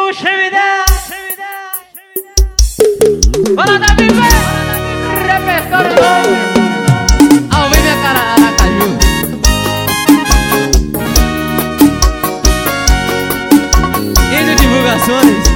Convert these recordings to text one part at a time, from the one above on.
Puxa, me dá. Bora da viver. Repertório novo. Ao vivo a cara Aracaju. E de divulgações.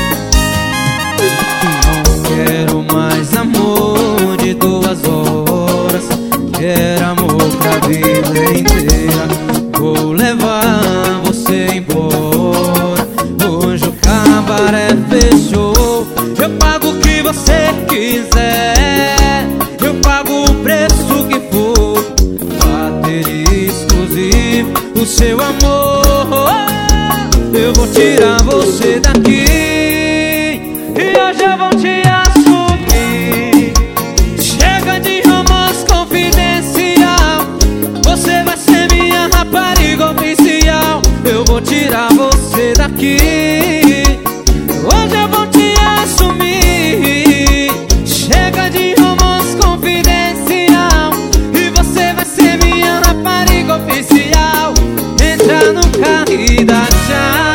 Não quero mais amor de 2 horas. Quero amor pra vida inteira. Vou levar você embora. Hoje o cabaré fechou. Eu pago o que você quiser. Eu pago o preço que for pra ter exclusivo o seu amor. Eu vou tirar você daqui e hoje eu vou te assumir. Chega de romance confidencial. Você vai ser minha rapariga oficial. Eu vou tirar você daqui. Hoje eu vou te assumir. Chega de romance confidencial. E você vai ser minha rapariga oficial. Entra no carro e dá tchau.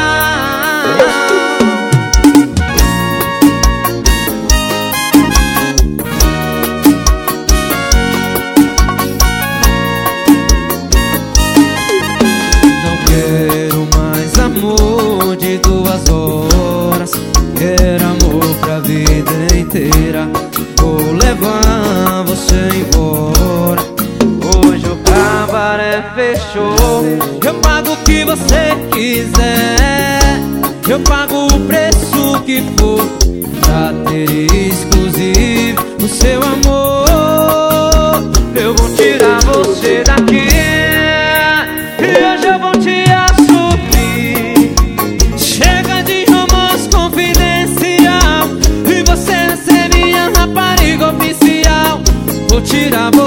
Amor de 2 horas, quero amor pra vida inteira. Vou levar você embora. Hoje o cabaré fechou. Eu pago o que você quiser. Eu pago o preço que for pra ter exclusivo o seu amor. Eu vou tirar você daqui e hoje eu vou te assumir. Chega de romance confidencial. E você vai ser minha rapariga oficial. Vou tirar você